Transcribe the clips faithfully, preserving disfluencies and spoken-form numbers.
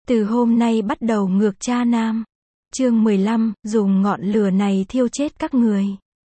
Từ hôm nay bắt đầu ngược cha nam. Chương mười lăm, dùng ngọn lửa này thiêu chết các người.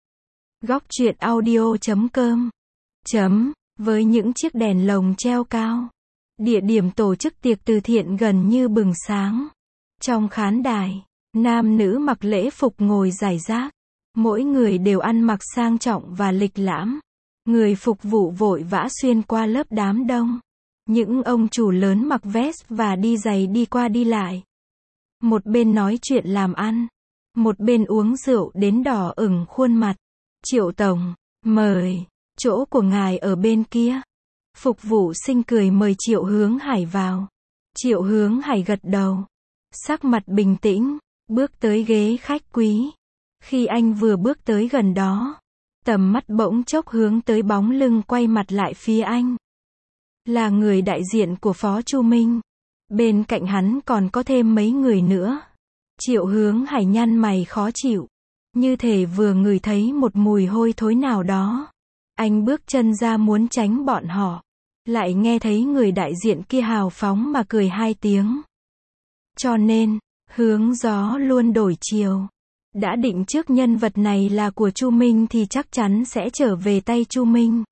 Góc truyện audio chấm com chấm với những chiếc đèn lồng treo cao. Địa điểm tổ chức tiệc từ thiện gần như bừng sáng. Trong khán đài, nam nữ mặc lễ phục ngồi rải rác. Mỗi người đều ăn mặc sang trọng và lịch lãm. Người phục vụ vội vã xuyên qua lớp đám đông. Những ông chủ lớn mặc vest và đi giày đi qua đi lại. Một bên nói chuyện làm ăn, một bên uống rượu đến đỏ ửng khuôn mặt. Triệu tổng, mời, chỗ của ngài ở bên kia. Phục vụ sinh cười mời Triệu Hướng Hải vào. Triệu Hướng Hải gật đầu, sắc mặt bình tĩnh, bước tới ghế khách quý. Khi anh vừa bước tới gần đó, tầm mắt bỗng chốc hướng tới bóng lưng quay mặt lại phía anh. Là người đại diện của Phó Chu Minh. Bên cạnh hắn còn có thêm mấy người nữa. Triệu Hướng Hải nhăn mày khó chịu, như thể vừa ngửi thấy một mùi hôi thối nào đó. Anh bước chân ra muốn tránh bọn họ, lại nghe thấy người đại diện kia hào phóng mà cười hai tiếng. Cho nên, hướng gió luôn đổi chiều. Đã định trước nhân vật này là của Chu Minh thì chắc chắn sẽ trở về tay Chu Minh.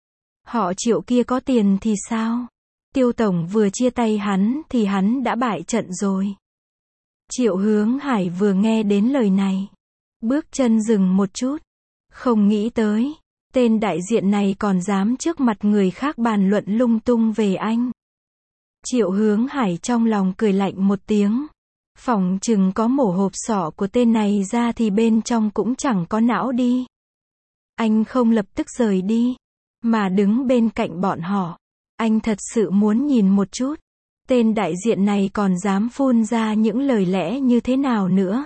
Họ Triệu kia có tiền thì sao? Tiêu tổng vừa chia tay hắn thì hắn đã bại trận rồi. Triệu Hướng Hải vừa nghe đến lời này, bước chân dừng một chút. Không nghĩ tới, tên đại diện này còn dám trước mặt người khác bàn luận lung tung về anh. Triệu Hướng Hải trong lòng cười lạnh một tiếng. Phỏng chừng có mổ hộp sọ của tên này ra thì bên trong cũng chẳng có não đi. Anh không lập tức rời đi, mà đứng bên cạnh bọn họ. Anh thật sự muốn nhìn một chút, tên đại diện này còn dám phun ra những lời lẽ như thế nào nữa.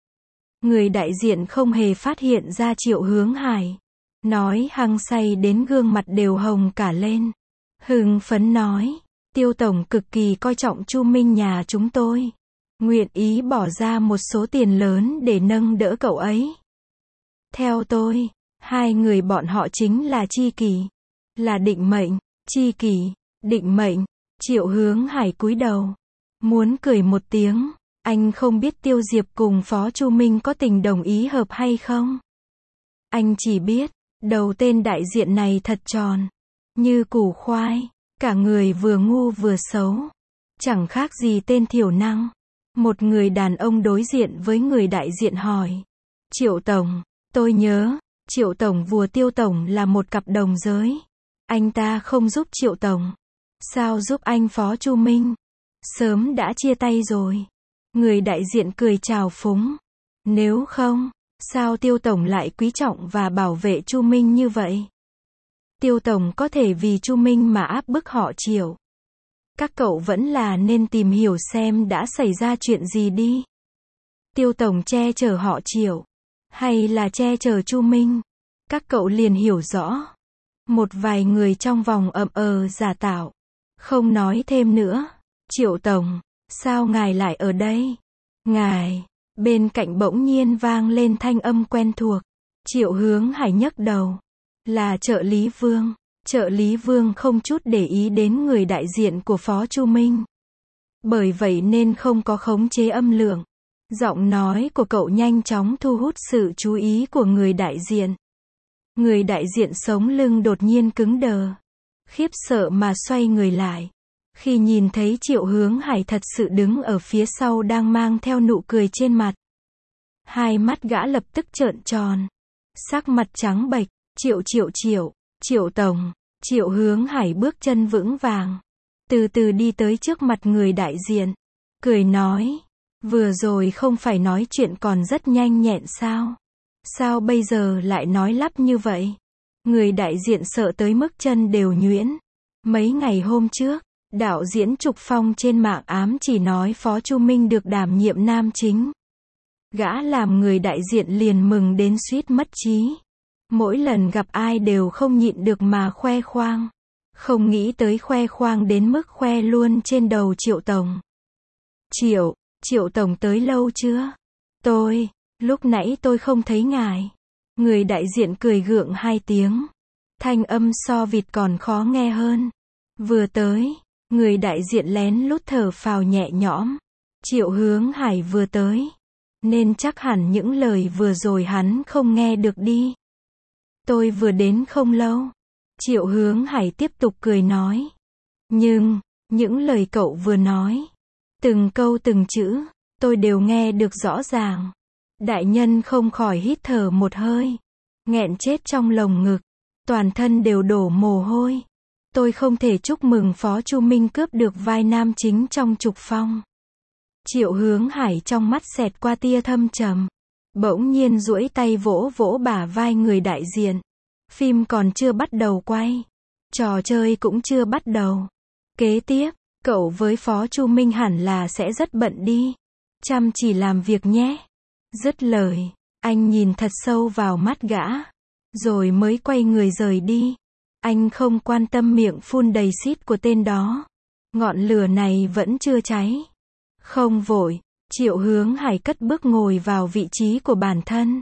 Người đại diện không hề phát hiện ra Triệu Hướng Hải. Nói hăng say đến gương mặt đều hồng cả lên. Hưng phấn nói, Tiêu tổng cực kỳ coi trọng Chu Minh nhà chúng tôi. Nguyện ý bỏ ra một số tiền lớn để nâng đỡ cậu ấy. Theo tôi, hai người bọn họ chính là tri kỷ, là định mệnh. Tri kỷ, định mệnh. Triệu Hướng Hải cúi đầu, muốn cười một tiếng. Anh không biết Tiêu Diệp cùng Phó Chu Minh có tình đồng ý hợp hay không. Anh chỉ biết, đầu tên đại diện này thật tròn, như củ khoai, cả người vừa ngu vừa xấu, chẳng khác gì tên thiểu năng. Một người đàn ông đối diện với người đại diện hỏi, Triệu tổng, tôi nhớ, Triệu tổng vua Tiêu tổng là một cặp đồng giới. Anh ta không giúp Triệu tổng, sao giúp anh Phó Chu Minh? Sớm đã chia tay rồi. Người đại diện cười chào phúng. Nếu không, sao Tiêu tổng lại quý trọng và bảo vệ Chu Minh như vậy? Tiêu tổng có thể vì Chu Minh mà áp bức họ Triệu. Các cậu vẫn là nên tìm hiểu xem đã xảy ra chuyện gì đi. Tiêu tổng che chở họ Triệu, hay là che chở Chu Minh? Các cậu liền hiểu rõ. Một vài người trong vòng ậm ờ giả tạo, không nói thêm nữa. Triệu tổng, sao ngài lại ở đây? Ngài, bên cạnh bỗng nhiên vang lên thanh âm quen thuộc. Triệu Hướng Hải nhấc đầu, là trợ lý Vương. Trợ lý Vương không chút để ý đến người đại diện của Phó Chu Minh. Bởi vậy nên không có khống chế âm lượng. Giọng nói của cậu nhanh chóng thu hút sự chú ý của người đại diện. Người đại diện sống lưng đột nhiên cứng đờ, khiếp sợ mà xoay người lại. Khi nhìn thấy Triệu Hướng Hải thật sự đứng ở phía sau đang mang theo nụ cười trên mặt. Hai mắt gã lập tức trợn tròn, sắc mặt trắng bệch. Triệu triệu triệu, Triệu tổng. Triệu Hướng Hải bước chân vững vàng, từ từ đi tới trước mặt người đại diện, cười nói, vừa rồi không phải nói chuyện còn rất nhanh nhẹn sao? Sao bây giờ lại nói lắp như vậy? Người đại diện sợ tới mức chân đều nhuyễn. Mấy ngày hôm trước, đạo diễn Trục Phong trên mạng ám chỉ nói Phó Chu Minh được đảm nhiệm nam chính. Gã làm người đại diện liền mừng đến suýt mất trí. Mỗi lần gặp ai đều không nhịn được mà khoe khoang. Không nghĩ tới khoe khoang đến mức khoe luôn trên đầu Triệu tổng. Triệu, Triệu tổng tới lâu chưa? Tôi, lúc nãy tôi không thấy ngài. Người đại diện cười gượng hai tiếng. Thanh âm so vịt còn khó nghe hơn. Vừa tới, Người đại diện lén lút thở phào nhẹ nhõm. Triệu Hướng Hải vừa tới, nên chắc hẳn những lời vừa rồi hắn không nghe được đi. Tôi vừa đến không lâu. Triệu Hướng Hải tiếp tục cười nói. Nhưng, những lời cậu vừa nói, từng câu từng chữ, tôi đều nghe được rõ ràng. Đại nhân không khỏi hít thở một hơi, nghẹn chết trong lồng ngực, toàn thân đều đổ mồ hôi. Tôi không thể chúc mừng Phó Chu Minh cướp được vai nam chính trong Trục Phong. Triệu Hướng Hải trong mắt xẹt qua tia thâm trầm, bỗng nhiên duỗi tay vỗ vỗ bả vai người đại diện. Phim còn chưa bắt đầu quay, trò chơi cũng chưa bắt đầu. Kế tiếp, cậu với Phó Chu Minh hẳn là sẽ rất bận đi. Chăm chỉ làm việc nhé. Dứt lời, anh nhìn thật sâu vào mắt gã, rồi mới quay người rời đi. Anh không quan tâm miệng phun đầy xít của tên đó. Ngọn lửa này vẫn chưa cháy. Không vội, Triệu Hướng Hải cất bước ngồi vào vị trí của bản thân.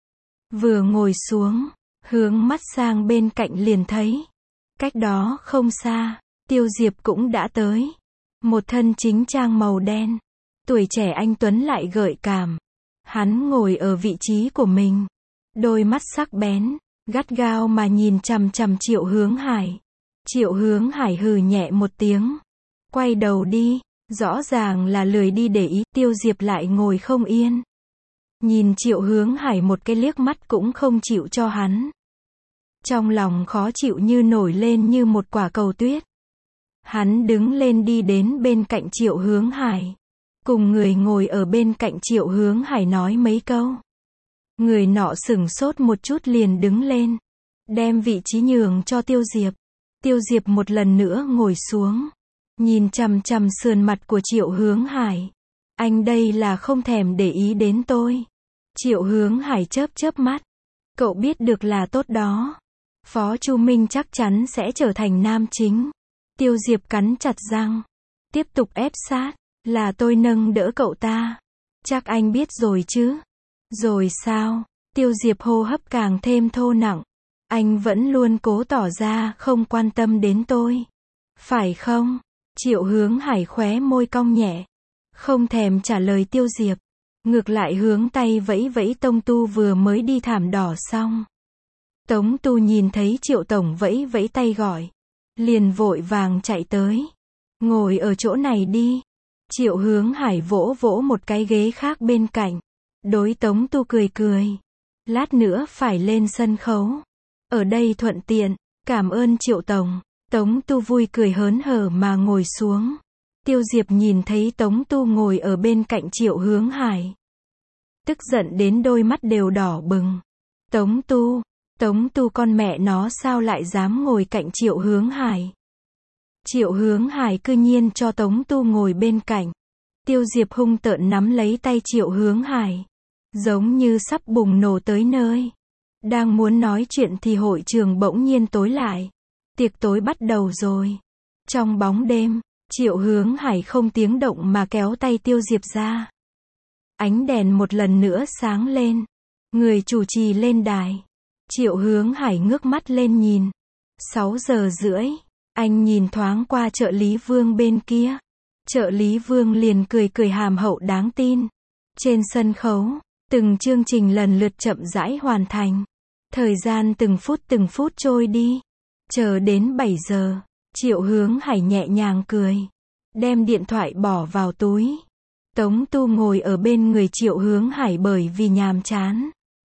Vừa ngồi xuống, hướng mắt sang bên cạnh liền thấy. Cách đó không xa, Tiêu Diệp cũng đã tới. Một thân chính trang màu đen. Tuổi trẻ anh tuấn lại gợi cảm. Hắn ngồi ở vị trí của mình. Đôi mắt sắc bén, gắt gao mà nhìn chằm chằm Triệu Hướng Hải. Triệu Hướng Hải hừ nhẹ một tiếng. Quay đầu đi, rõ ràng là lười đi để ý. Tiêu Diệp lại ngồi không yên. Nhìn Triệu Hướng Hải một cái liếc mắt cũng không chịu cho hắn. Trong lòng khó chịu như nổi lên như một quả cầu tuyết. Hắn đứng lên đi đến bên cạnh Triệu Hướng Hải. Cùng người ngồi ở bên cạnh Triệu Hướng Hải nói mấy câu. Người nọ sửng sốt một chút liền đứng lên. Đem vị trí nhường cho Tiêu Diệp. Tiêu Diệp một lần nữa ngồi xuống. Nhìn chằm chằm sườn mặt của Triệu Hướng Hải. Anh đây là không thèm để ý đến tôi. Triệu Hướng Hải chớp chớp mắt. Cậu biết được là tốt đó. Phó Chu Minh chắc chắn sẽ trở thành nam chính. Tiêu Diệp cắn chặt răng. Tiếp tục ép sát. Là tôi nâng đỡ cậu ta. Chắc anh biết rồi chứ. Rồi sao? Tiêu Diệp hô hấp càng thêm thô nặng. Anh vẫn luôn cố tỏ ra không quan tâm đến tôi. Phải không? Triệu Hướng Hải khóe môi cong nhẹ. Không thèm trả lời Tiêu Diệp. Ngược lại hướng tay vẫy vẫy Tông Tu vừa mới đi thảm đỏ xong. Tống Tu nhìn thấy Triệu Tổng vẫy vẫy tay gọi. Liền vội vàng chạy tới. Ngồi ở chỗ này đi. Triệu Hướng Hải vỗ vỗ một cái ghế khác bên cạnh. Đối Tống Tu cười cười. Lát nữa phải lên sân khấu. Ở đây thuận tiện. Cảm ơn Triệu Tổng. Tống Tu vui cười hớn hở mà ngồi xuống. Tiêu Diệp nhìn thấy Tống Tu ngồi ở bên cạnh Triệu Hướng Hải. Tức giận đến đôi mắt đều đỏ bừng. Tống Tu, Tống Tu con mẹ nó sao lại dám ngồi cạnh Triệu Hướng Hải. Triệu Hướng Hải cư nhiên cho Tống Tu ngồi bên cạnh. Tiêu Diệp hung tợn nắm lấy tay Triệu Hướng Hải. Giống như sắp bùng nổ tới nơi. Đang muốn nói chuyện thì hội trường bỗng nhiên tối lại. Tiệc tối bắt đầu rồi. Trong bóng đêm, Triệu Hướng Hải không tiếng động mà kéo tay Tiêu Diệp ra. Ánh đèn một lần nữa sáng lên. Người chủ trì lên đài. Triệu Hướng Hải ngước mắt lên nhìn. sáu giờ rưỡi. Anh nhìn thoáng qua trợ lý Vương bên kia. Trợ lý Vương liền cười cười hàm hậu đáng tin. Trên sân khấu, từng chương trình lần lượt chậm rãi hoàn thành. Thời gian từng phút từng phút trôi đi. Chờ đến bảy giờ, Triệu Hướng Hải nhẹ nhàng cười. Đem điện thoại bỏ vào túi. Tống Tu ngồi ở bên người Triệu Hướng Hải bởi vì nhàm chán.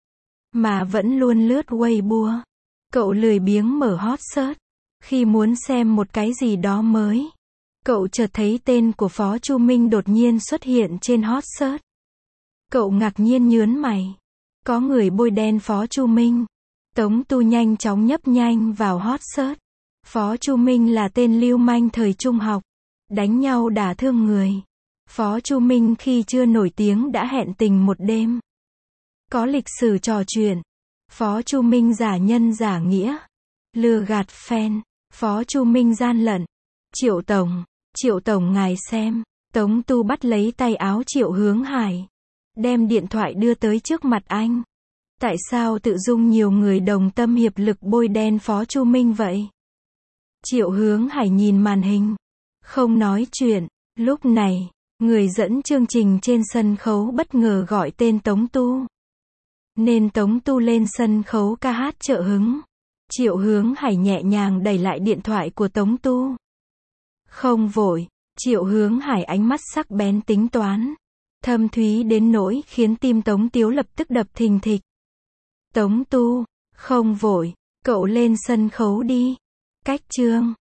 Mà vẫn luôn lướt Weibo. Cậu lười biếng mở hot search. Khi muốn xem một cái gì đó mới. Cậu chợt thấy tên của Phó Chu Minh đột nhiên xuất hiện trên hot search. Cậu ngạc nhiên nhớn mày. Có người bôi đen Phó Chu Minh. Tống Tu nhanh chóng nhấp nhanh vào hot search. Phó Chu Minh là tên lưu manh thời trung học. Đánh nhau đả thương người. Phó Chu Minh khi chưa nổi tiếng đã hẹn tình một đêm. Có lịch sử trò chuyện. Phó Chu Minh giả nhân giả nghĩa. Lừa gạt fan. Phó Chu Minh gian lận. Triệu Tổng. Triệu Tổng ngài xem. Tống Tu bắt lấy tay áo Triệu Hướng Hải. Đem điện thoại đưa tới trước mặt anh. Tại sao tự dung nhiều người đồng tâm hiệp lực bôi đen Phó Chu Minh vậy? Triệu Hướng Hải nhìn màn hình. không nói chuyện. Lúc này, người dẫn chương trình trên sân khấu bất ngờ gọi tên Tống Tu. Nên Tống Tu lên sân khấu ca hát trợ hứng. Triệu Hướng Hải nhẹ nhàng đẩy lại điện thoại của Tống Tu. Không vội. Triệu Hướng Hải ánh mắt sắc bén tính toán. Thâm thúy đến nỗi khiến tim Tống Tiếu lập tức đập thình thịch. Tống Tu, không vội, cậu lên sân khấu đi. Cách chương.